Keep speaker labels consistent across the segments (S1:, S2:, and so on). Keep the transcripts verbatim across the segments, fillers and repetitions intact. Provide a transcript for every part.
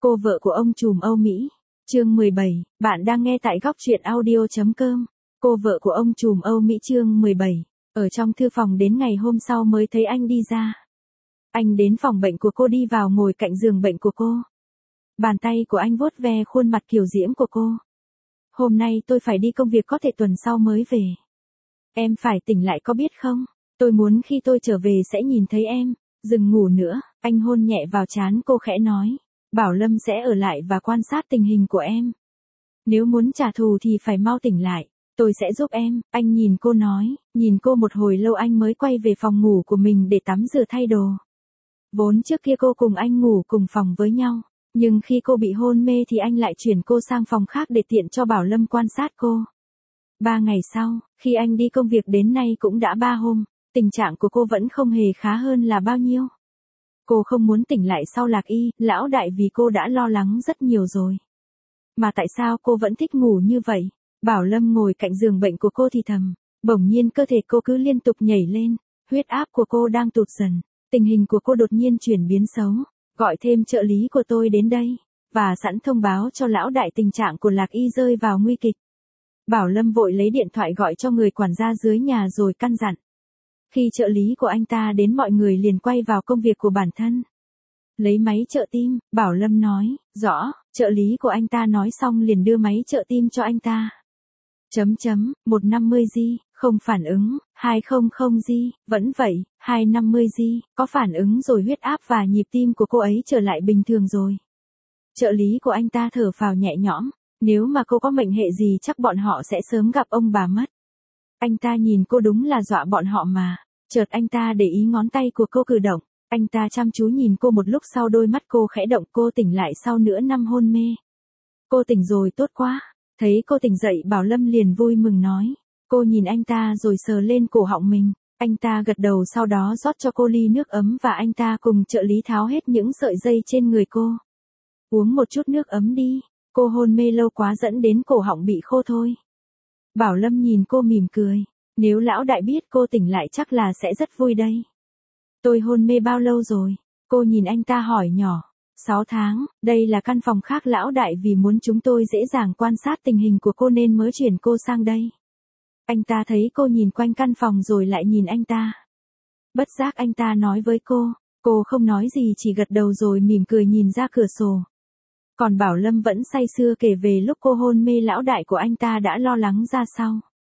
S1: Cô vợ của ông trùm Âu Mỹ. Chương mười bảy, bạn đang nghe tại góc truyện audio.com. Cô vợ của ông trùm Âu Mỹ chương mười bảy. Ở trong thư phòng đến ngày hôm sau mới thấy anh đi ra. Anh đến phòng bệnh của cô, đi vào ngồi cạnh giường bệnh của cô. Bàn tay của anh vuốt ve khuôn mặt kiều diễm của cô. Hôm nay tôi phải đi công việc, có thể tuần sau mới về. Em phải tỉnh lại có biết không? Tôi muốn khi tôi trở về sẽ nhìn thấy em. Đừng ngủ nữa, anh hôn nhẹ vào trán cô khẽ nói. Bảo Lâm sẽ ở lại và quan sát tình hình của em. Nếu muốn trả thù thì phải mau tỉnh lại. Tôi sẽ giúp em, anh nhìn cô nói. Nhìn cô một hồi lâu anh mới quay về phòng ngủ của mình để tắm rửa thay đồ. Vốn trước kia cô cùng anh ngủ cùng phòng với nhau. Nhưng khi cô bị hôn mê thì anh lại chuyển cô sang phòng khác để tiện cho Bảo Lâm quan sát cô. Ba ngày sau, khi anh đi công việc đến nay cũng đã ba hôm, tình trạng của cô vẫn không hề khá hơn là bao nhiêu. Cô không muốn tỉnh lại sau Lạc Y, lão đại vì cô đã lo lắng rất nhiều rồi. Mà tại sao cô vẫn thích ngủ như vậy? Bảo Lâm ngồi cạnh giường bệnh của cô thì thầm. Bỗng nhiên cơ thể cô cứ liên tục nhảy lên, huyết áp của cô đang tụt dần, tình hình của cô đột nhiên chuyển biến xấu. Gọi thêm trợ lý của tôi đến đây, và sẵn thông báo cho lão đại tình trạng của Lạc Y rơi vào nguy kịch. Bảo Lâm vội lấy điện thoại gọi cho người quản gia dưới nhà rồi căn dặn. Khi trợ lý của anh ta đến mọi người liền quay vào công việc của bản thân. Lấy máy trợ tim, Bảo Lâm nói, rõ, trợ lý của anh ta nói xong liền đưa máy trợ tim cho anh ta. Chấm chấm, một trăm năm mươi gi, không phản ứng, hai trăm gi, vẫn vậy, hai trăm năm mươi gi, có phản ứng rồi, huyết áp và nhịp tim của cô ấy trở lại bình thường rồi. Trợ lý của anh ta thở phào nhẹ nhõm, nếu mà cô có mệnh hệ gì chắc bọn họ sẽ sớm gặp ông bà mất. Anh ta nhìn cô đúng là dọa bọn họ mà, chợt anh ta để ý ngón tay của cô cử động, anh ta chăm chú nhìn cô một lúc sau đôi mắt cô khẽ động, cô tỉnh lại sau nửa năm hôn mê. Cô tỉnh rồi, tốt quá. Thấy cô tỉnh dậy Bảo Lâm liền vui mừng nói. Cô nhìn anh ta rồi sờ lên cổ họng mình. Anh ta gật đầu, sau đó rót cho cô ly nước ấm và anh ta cùng trợ lý tháo hết những sợi dây trên người cô. Uống một chút nước ấm đi, cô hôn mê lâu quá dẫn đến cổ họng bị khô thôi. Bảo Lâm nhìn cô mỉm cười. Nếu lão đại biết cô tỉnh lại chắc là sẽ rất vui đây. Tôi hôn mê bao lâu rồi? Cô nhìn anh ta hỏi nhỏ. Sáu tháng, đây là căn phòng khác lão đại vì muốn chúng tôi dễ dàng quan sát tình hình của cô nên mới chuyển cô sang đây. Anh ta thấy cô nhìn quanh căn phòng rồi lại nhìn anh ta. Bất giác anh ta nói với cô, cô không nói gì chỉ gật đầu rồi mỉm cười nhìn ra cửa sổ. Còn Bảo Lâm vẫn say sưa kể về lúc cô hôn mê lão đại của anh ta đã lo lắng ra sao.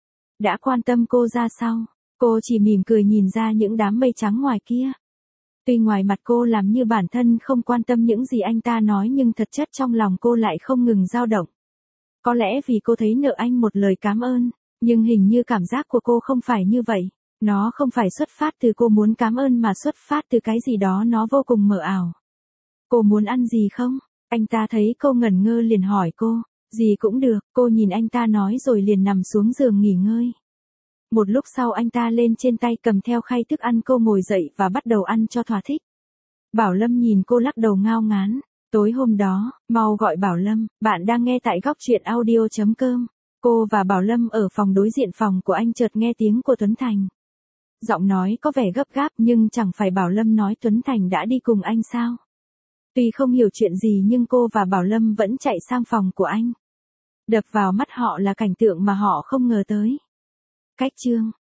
S1: Đã quan tâm cô ra sao, cô chỉ mỉm cười nhìn ra những đám mây trắng ngoài kia. Tuy ngoài mặt cô làm như bản thân không quan tâm những gì anh ta nói nhưng thật chất trong lòng cô lại không ngừng dao động. Có lẽ vì cô thấy nợ anh một lời cảm ơn, nhưng hình như cảm giác của cô không phải như vậy. Nó không phải xuất phát từ cô muốn cảm ơn mà xuất phát từ cái gì đó nó vô cùng mờ ảo. Cô muốn ăn gì không? Anh ta thấy cô ngẩn ngơ liền hỏi cô. Gì cũng được, cô nhìn anh ta nói rồi liền nằm xuống giường nghỉ ngơi. Một lúc sau anh ta lên trên tay cầm theo khay thức ăn, cô ngồi dậy và bắt đầu ăn cho thỏa thích. Bảo Lâm nhìn cô lắc đầu ngao ngán. Tối hôm đó, mau gọi Bảo Lâm, bạn đang nghe tại góc truyện audio.com. Cô và Bảo Lâm ở phòng đối diện phòng của anh chợt nghe tiếng của Tuấn Thành. Giọng nói có vẻ gấp gáp nhưng chẳng phải Bảo Lâm nói Tuấn Thành đã đi cùng anh sao? Tuy không hiểu chuyện gì nhưng cô và Bảo Lâm vẫn chạy sang phòng của anh. Đập vào mắt họ là cảnh tượng mà họ không ngờ tới. Cách chương